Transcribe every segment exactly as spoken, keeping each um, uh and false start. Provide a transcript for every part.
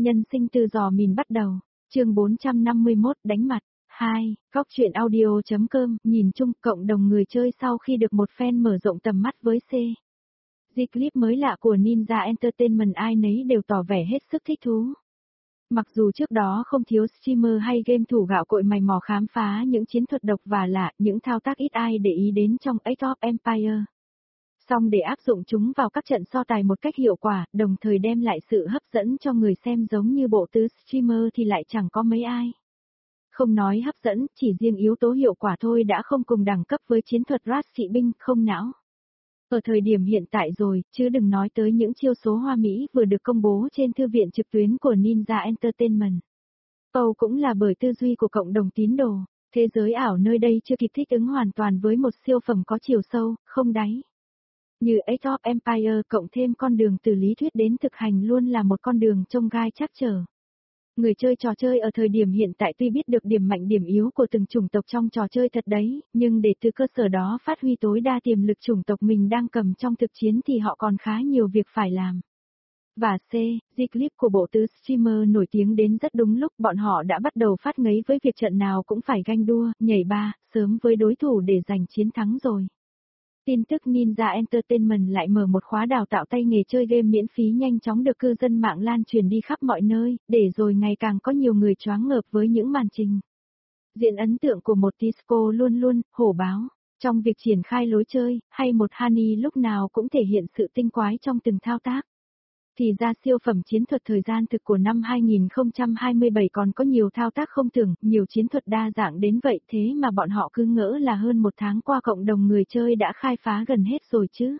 Nhân sinh từ giò mìn bắt đầu, chương bốn trăm năm mươi mốt đánh mặt. hai. Góc truyện audio.com, nhìn chung cộng đồng người chơi sau khi được một fan mở rộng tầm mắt với C. Di clip mới lạ của Ninja Entertainment ai nấy đều tỏ vẻ hết sức thích thú. Mặc dù trước đó không thiếu streamer hay game thủ gạo cội mày mò khám phá những chiến thuật độc và lạ, những thao tác ít ai để ý đến trong Age of Empires. Song để áp dụng chúng vào các trận so tài một cách hiệu quả, đồng thời đem lại sự hấp dẫn cho người xem giống như bộ tứ streamer thì lại chẳng có mấy ai. Không nói hấp dẫn, chỉ riêng yếu tố hiệu quả thôi đã không cùng đẳng cấp với chiến thuật rat kỵ binh không não. Ở thời điểm hiện tại rồi, chứ đừng nói tới những chiêu số hoa mỹ vừa được công bố trên thư viện trực tuyến của Ninja Entertainment. Âu cũng là bởi tư duy của cộng đồng tín đồ, thế giới ảo nơi đây chưa kịp thích ứng hoàn toàn với một siêu phẩm có chiều sâu, không đáy. Như Age of Empires cộng thêm con đường từ lý thuyết đến thực hành luôn là một con đường trông gai chắc trở. Người chơi trò chơi ở thời điểm hiện tại tuy biết được điểm mạnh điểm yếu của từng chủng tộc trong trò chơi thật đấy, nhưng để từ cơ sở đó phát huy tối đa tiềm lực chủng tộc mình đang cầm trong thực chiến thì họ còn khá nhiều việc phải làm. Và C, Di clip của bộ tứ streamer nổi tiếng đến rất đúng lúc bọn họ đã bắt đầu phát ngấy với việc trận nào cũng phải ganh đua, nhảy ba, sớm với đối thủ để giành chiến thắng rồi. Tin tức Ninja Entertainment lại mở một khóa đào tạo tay nghề chơi game miễn phí nhanh chóng được cư dân mạng lan truyền đi khắp mọi nơi, để rồi ngày càng có nhiều người choáng ngợp với những màn trình diện ấn tượng của một Tisco luôn luôn hổ báo. Trong việc triển khai lối chơi, hay một Honey lúc nào cũng thể hiện sự tinh quái trong từng thao tác. Thì ra siêu phẩm chiến thuật thời gian thực của năm hai không hai bảy còn có nhiều thao tác không tưởng, nhiều chiến thuật đa dạng đến vậy thế mà bọn họ cứ ngỡ là hơn một tháng qua cộng đồng người chơi đã khai phá gần hết rồi chứ.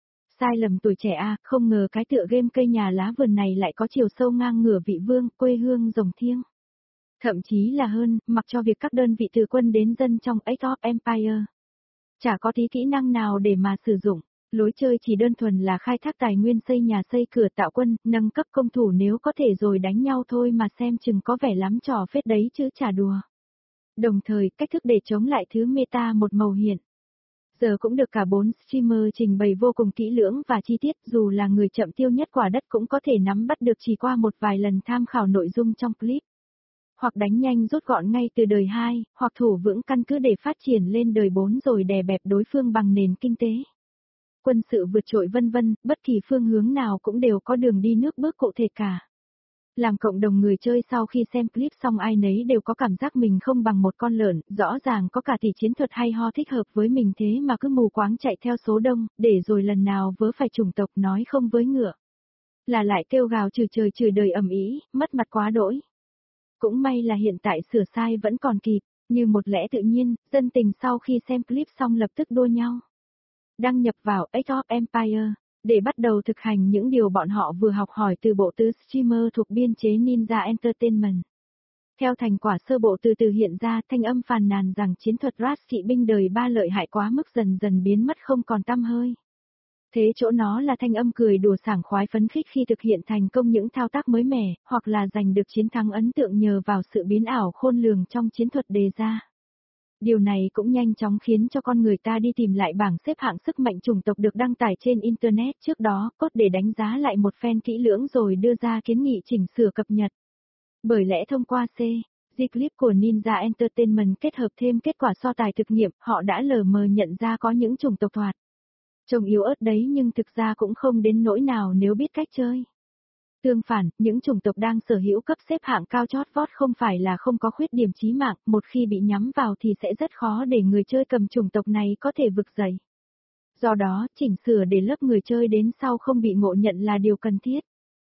Sai lầm tuổi trẻ a, không ngờ cái tựa game cây nhà lá vườn này lại có chiều sâu ngang ngửa vị vương, quê hương rồng thiêng. Thậm chí là hơn, mặc cho việc các đơn vị từ quân đến dân trong Age of Empires chả có tí kỹ năng nào để mà sử dụng. Lối chơi chỉ đơn thuần là khai thác tài nguyên xây nhà xây cửa tạo quân, nâng cấp công thủ nếu có thể rồi đánh nhau thôi mà xem chừng có vẻ lắm trò phết đấy chứ chả đùa. Đồng thời, cách thức để chống lại thứ meta một màu hiện giờ cũng được cả bốn streamer trình bày vô cùng kỹ lưỡng và chi tiết, dù là người chậm tiêu nhất quả đất cũng có thể nắm bắt được chỉ qua một vài lần tham khảo nội dung trong clip. Hoặc đánh nhanh rút gọn ngay từ đời hai, hoặc thủ vững căn cứ để phát triển lên đời bốn rồi đè bẹp đối phương bằng nền kinh tế, quân sự vượt trội vân vân, bất kỳ phương hướng nào cũng đều có đường đi nước bước cụ thể cả. Làm cộng đồng người chơi sau khi xem clip xong ai nấy đều có cảm giác mình không bằng một con lợn, rõ ràng có cả tỷ chiến thuật hay ho thích hợp với mình thế mà cứ mù quáng chạy theo số đông, để rồi lần nào vớ phải chủng tộc nói không với ngựa. Là lại kêu gào chửi trời chửi đời ầm ĩ, mất mặt quá đỗi. Cũng may là hiện tại sửa sai vẫn còn kịp, như một lẽ tự nhiên, dân tình sau khi xem clip xong lập tức đua nhau đăng nhập vào Age of Empires, để bắt đầu thực hành những điều bọn họ vừa học hỏi từ bộ tứ streamer thuộc biên chế Ninja Entertainment. Theo thành quả sơ bộ từ từ hiện ra, thanh âm phàn nàn rằng chiến thuật rat kỵ binh đời ba lợi hại quá mức dần dần biến mất không còn tăm hơi. Thế chỗ nó là thanh âm cười đùa sảng khoái phấn khích khi thực hiện thành công những thao tác mới mẻ, hoặc là giành được chiến thắng ấn tượng nhờ vào sự biến ảo khôn lường trong chiến thuật đề ra. Điều này cũng nhanh chóng khiến cho con người ta đi tìm lại bảng xếp hạng sức mạnh chủng tộc được đăng tải trên Internet trước đó, cốt để đánh giá lại một phen kỹ lưỡng rồi đưa ra kiến nghị chỉnh sửa cập nhật. Bởi lẽ thông qua C, Di clip của Ninja Entertainment kết hợp thêm kết quả so tài thực nghiệm, họ đã lờ mờ nhận ra có những chủng tộc thoạt trông yếu ớt đấy nhưng thực ra cũng không đến nỗi nào nếu biết cách chơi. Tương phản, những chủng tộc đang sở hữu cấp xếp hạng cao chót vót không phải là không có khuyết điểm chí mạng, một khi bị nhắm vào thì sẽ rất khó để người chơi cầm chủng tộc này có thể vực dậy. Do đó, chỉnh sửa để lớp người chơi đến sau không bị ngộ nhận là điều cần thiết.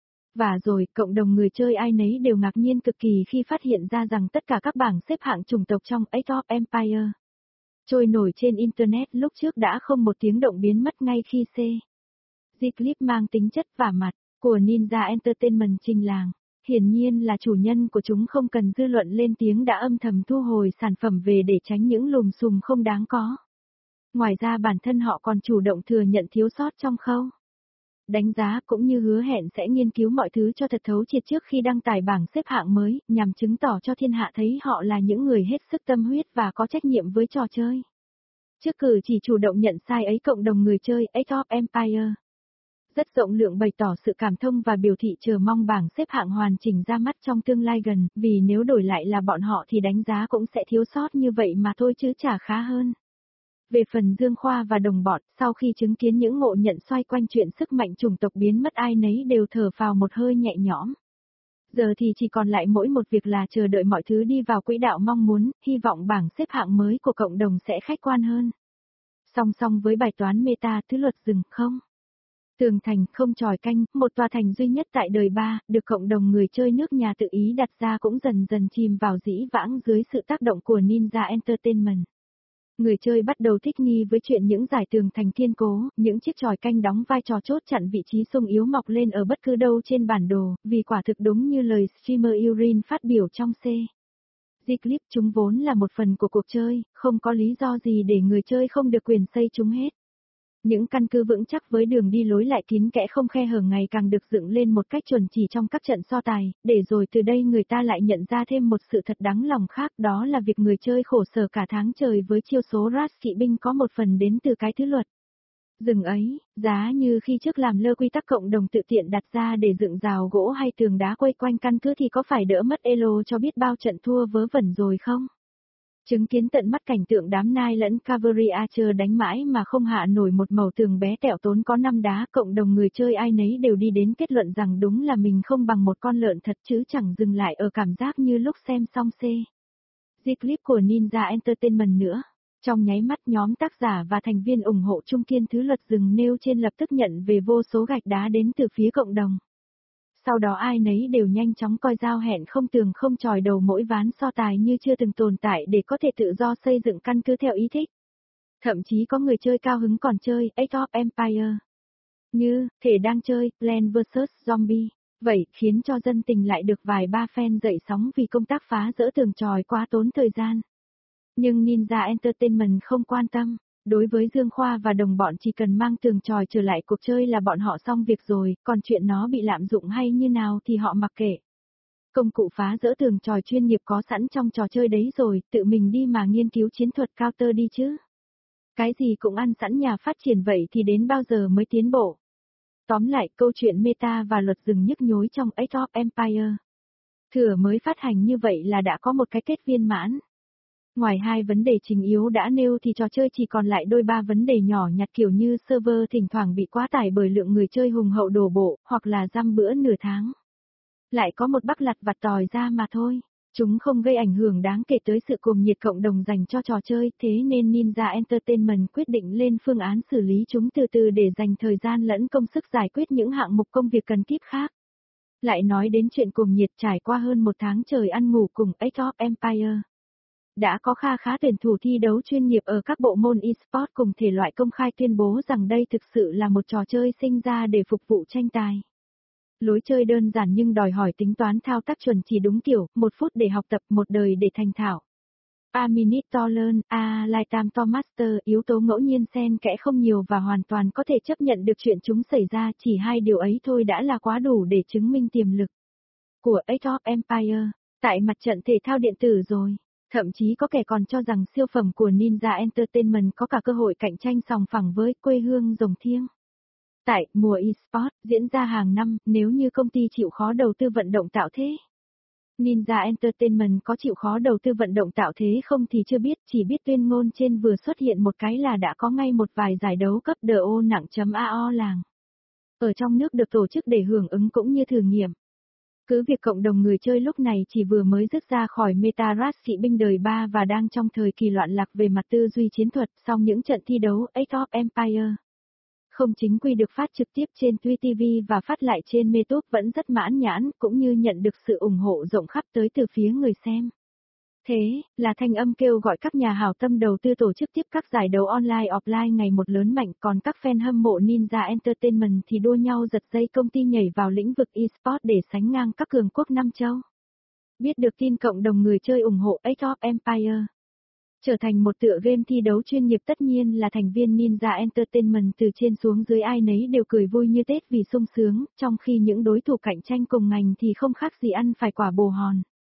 Và rồi, cộng đồng người chơi ai nấy đều ngạc nhiên cực kỳ khi phát hiện ra rằng tất cả các bảng xếp hạng chủng tộc trong Age of Empires trôi nổi trên Internet lúc trước đã không một tiếng động biến mất ngay khi C. Di clip mang tính chất vả mặt của Ninja Entertainment trình làng. Hiển nhiên là chủ nhân của chúng không cần dư luận lên tiếng đã âm thầm thu hồi sản phẩm về để tránh những lùm xùm không đáng có. Ngoài ra bản thân họ còn chủ động thừa nhận thiếu sót trong khâu đánh giá cũng như hứa hẹn sẽ nghiên cứu mọi thứ cho thật thấu triệt trước khi đăng tải bảng xếp hạng mới, nhằm chứng tỏ cho thiên hạ thấy họ là những người hết sức tâm huyết và có trách nhiệm với trò chơi. Trước cử chỉ chủ động nhận sai ấy cộng đồng người chơi Age of Empires rất rộng lượng bày tỏ sự cảm thông và biểu thị chờ mong bảng xếp hạng hoàn chỉnh ra mắt trong tương lai gần, vì nếu đổi lại là bọn họ thì đánh giá cũng sẽ thiếu sót như vậy mà thôi chứ chả khá hơn. Về phần Dương Khoa và đồng bọn, sau khi chứng kiến những ngộ nhận xoay quanh chuyện sức mạnh chủng tộc biến mất ai nấy đều thở phào một hơi nhẹ nhõm. Giờ thì chỉ còn lại mỗi một việc là chờ đợi mọi thứ đi vào quỹ đạo mong muốn, hy vọng bảng xếp hạng mới của cộng đồng sẽ khách quan hơn. Song song với bài toán meta thứ luật rừng không. Tường thành không tròi canh, một tòa thành duy nhất tại đời ba, được cộng đồng người chơi nước nhà tự ý đặt ra cũng dần dần chìm vào dĩ vãng dưới sự tác động của Ninja Entertainment. Người chơi bắt đầu thích nghi với chuyện những giải tường thành kiên cố, những chiếc chòi canh đóng vai trò chốt chặn vị trí sung yếu mọc lên ở bất cứ đâu trên bản đồ, vì quả thực đúng như lời streamer Urin phát biểu trong C. Clip chúng vốn là một phần của cuộc chơi, không có lý do gì để người chơi không được quyền xây chúng hết. Những căn cứ vững chắc với đường đi lối lại kín kẽ không khe hở ngày càng được dựng lên một cách chuẩn chỉ trong các trận so tài, để rồi từ đây người ta lại nhận ra thêm một sự thật đáng lòng khác, đó là việc người chơi khổ sở cả tháng trời với chiêu số Rat kỵ binh có một phần đến từ cái thứ luật rừng ấy, giá như khi trước làm lơ quy tắc cộng đồng tự tiện đặt ra để dựng rào gỗ hay tường đá quây quanh căn cứ thì có phải đỡ mất elo cho biết bao trận thua vớ vẩn rồi không? Chứng kiến tận mắt cảnh tượng đám nai lẫn Cavalry Archer đánh mãi mà không hạ nổi một mẩu tường bé tẹo tốn có năm đá, cộng đồng người chơi ai nấy đều đi đến kết luận rằng đúng là mình không bằng một con lợn thật chứ chẳng dừng lại ở cảm giác như lúc xem xong C. Clip của Ninja Entertainment nữa. Trong nháy mắt nhóm tác giả và thành viên ủng hộ trung kiên thứ luật rừng nêu trên lập tức nhận về vô số gạch đá đến từ phía cộng đồng. Sau đó ai nấy đều nhanh chóng coi giao hẹn không tường không chòi đầu mỗi ván so tài như chưa từng tồn tại để có thể tự do xây dựng căn cứ theo ý thích. Thậm chí có người chơi cao hứng còn chơi Age of Empire. Như, thể đang chơi Plant versus. Zombie. Vậy khiến cho dân tình lại được vài ba fan dậy sóng vì công tác phá dỡ tường chòi quá tốn thời gian. Nhưng Ninja Entertainment không quan tâm. Đối với Dương Khoa và đồng bọn chỉ cần mang tường chòi trở lại cuộc chơi là bọn họ xong việc rồi, còn chuyện nó bị lạm dụng hay như nào thì họ mặc kệ. Công cụ phá dỡ tường chòi chuyên nghiệp có sẵn trong trò chơi đấy rồi, tự mình đi mà nghiên cứu chiến thuật counter đi chứ. Cái gì cũng ăn sẵn nhà phát triển vậy thì đến bao giờ mới tiến bộ. Tóm lại, câu chuyện meta và luật rừng nhức nhối trong Age of Empire. Thừa mới phát hành như vậy là đã có một cái kết viên mãn. Ngoài hai vấn đề chính yếu đã nêu thì trò chơi chỉ còn lại đôi ba vấn đề nhỏ nhặt kiểu như server thỉnh thoảng bị quá tải bởi lượng người chơi hùng hậu đổ bộ, hoặc là giam bữa nửa tháng. Lại có một bug lặt vặt tòi ra mà thôi. Chúng không gây ảnh hưởng đáng kể tới sự cuồng nhiệt cộng đồng dành cho trò chơi, thế nên Ninja Entertainment quyết định lên phương án xử lý chúng từ từ để dành thời gian lẫn công sức giải quyết những hạng mục công việc cần kíp khác. Lại nói đến chuyện cuồng nhiệt trải qua hơn một tháng trời ăn ngủ cùng Age of Empire. Đã có kha khá tuyển thủ thi đấu chuyên nghiệp ở các bộ môn eSports cùng thể loại công khai tuyên bố rằng đây thực sự là một trò chơi sinh ra để phục vụ tranh tài. Lối chơi đơn giản nhưng đòi hỏi tính toán thao tác chuẩn chỉ đúng kiểu, một phút để học tập, một đời để thành thạo. A minute to learn, a lifetime to master, yếu tố ngẫu nhiên xen kẽ không nhiều và hoàn toàn có thể chấp nhận được chuyện chúng xảy ra, chỉ hai điều ấy thôi đã là quá đủ để chứng minh tiềm lực của Age of Empire tại mặt trận thể thao điện tử rồi. Thậm chí có kẻ còn cho rằng siêu phẩm của Ninja Entertainment có cả cơ hội cạnh tranh sòng phẳng với quê hương rồng thiêng. Tại mùa eSports diễn ra hàng năm, nếu như công ty chịu khó đầu tư vận động tạo thế. Ninja Entertainment có chịu khó đầu tư vận động tạo thế không thì chưa biết, chỉ biết tuyên ngôn trên vừa xuất hiện một cái là đã có ngay một vài giải đấu cấp đê o nặng.a o làng. Ở trong nước được tổ chức để hưởng ứng cũng như thử nghiệm. Cứ việc cộng đồng người chơi lúc này chỉ vừa mới dứt ra khỏi meta Rat kỵ binh đời ba và đang trong thời kỳ loạn lạc về mặt tư duy chiến thuật, song những trận thi đấu Age of Empire không chính quy được phát trực tiếp trên Twitch ti vi và phát lại trên YouTube vẫn rất mãn nhãn, cũng như nhận được sự ủng hộ rộng khắp tới từ phía người xem. Thế, là thanh âm kêu gọi các nhà hảo tâm đầu tư tổ chức tiếp các giải đấu online offline ngày một lớn mạnh, còn các fan hâm mộ Ninja Entertainment thì đua nhau giật dây công ty nhảy vào lĩnh vực eSports để sánh ngang các cường quốc năm châu. Biết được tin cộng đồng người chơi ủng hộ Age of Empire trở thành một tựa game thi đấu chuyên nghiệp, tất nhiên là thành viên Ninja Entertainment từ trên xuống dưới ai nấy đều cười vui như Tết vì sung sướng, trong khi những đối thủ cạnh tranh cùng ngành thì không khác gì ăn phải quả bồ hòn.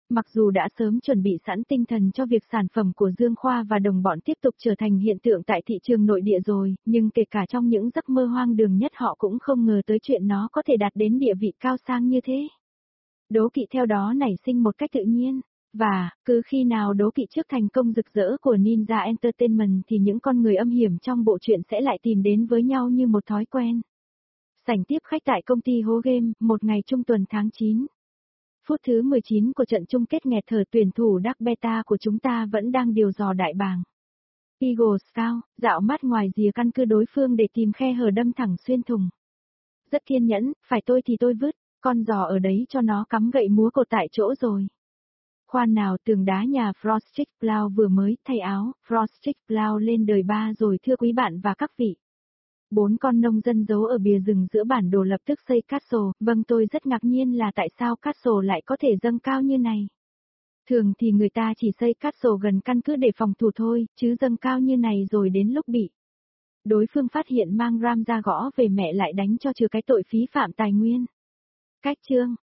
Mặc dù đã sớm chuẩn bị sẵn tinh thần cho việc sản phẩm của Dương Khoa và đồng bọn tiếp tục trở thành hiện tượng tại thị trường nội địa rồi, nhưng kể cả trong những giấc mơ hoang đường nhất họ cũng không ngờ tới chuyện nó có thể đạt đến địa vị cao sang như thế. Đố kỵ theo đó nảy sinh một cách tự nhiên. Và, cứ khi nào đố kỵ trước thành công rực rỡ của Ninja Entertainment thì những con người âm hiểm trong bộ truyện sẽ lại tìm đến với nhau như một thói quen. Sảnh tiếp khách tại công ty Hố Game, một ngày trung tuần tháng chín. Phút thứ mười chín của trận chung kết nghẹt thở, tuyển thủ Dark Beta của chúng ta vẫn đang điều dò đại bàng. Eagle Scout, dạo mát ngoài rìa căn cứ đối phương để tìm khe hở đâm thẳng xuyên thùng. Rất kiên nhẫn, phải tôi thì tôi vứt, con giò ở đấy cho nó cắm gậy múa cột tại chỗ rồi. Khoan nào, tường đá nhà Frosted Plow vừa mới thay áo, Frosted Plow lên đời ba rồi thưa quý bạn và các vị. Bốn con nông dân giấu ở bìa rừng giữa bản đồ lập tức xây castle, vâng tôi rất ngạc nhiên là tại sao castle lại có thể dâng cao như này. Thường thì người ta chỉ xây castle gần căn cứ để phòng thủ thôi, chứ dâng cao như này rồi đến lúc bị đối phương phát hiện mang ram ra gõ về mẹ lại đánh cho trừ cái tội phí phạm tài nguyên. Cách chương